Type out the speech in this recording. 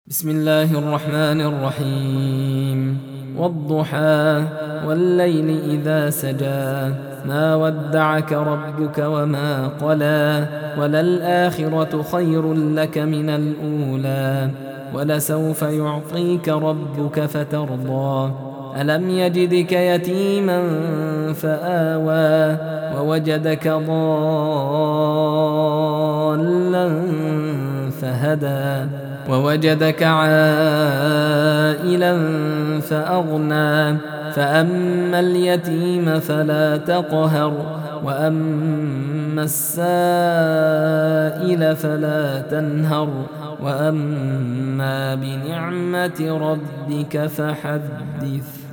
بسم الله الرحمن الرحيم والضحى والليل إذا سجى ما ودعك ربك وما قلى وللآخرة خير لك من الأولى ولسوف يعطيك ربك فترضى ألم يجدك يتيما فآوى ووجدك ضالا فهدى ووجدك عائلا فأغنى فأما اليتيم فلا تقهر وأما السائل فلا تنهر وأما بنعمة ربك فحدث.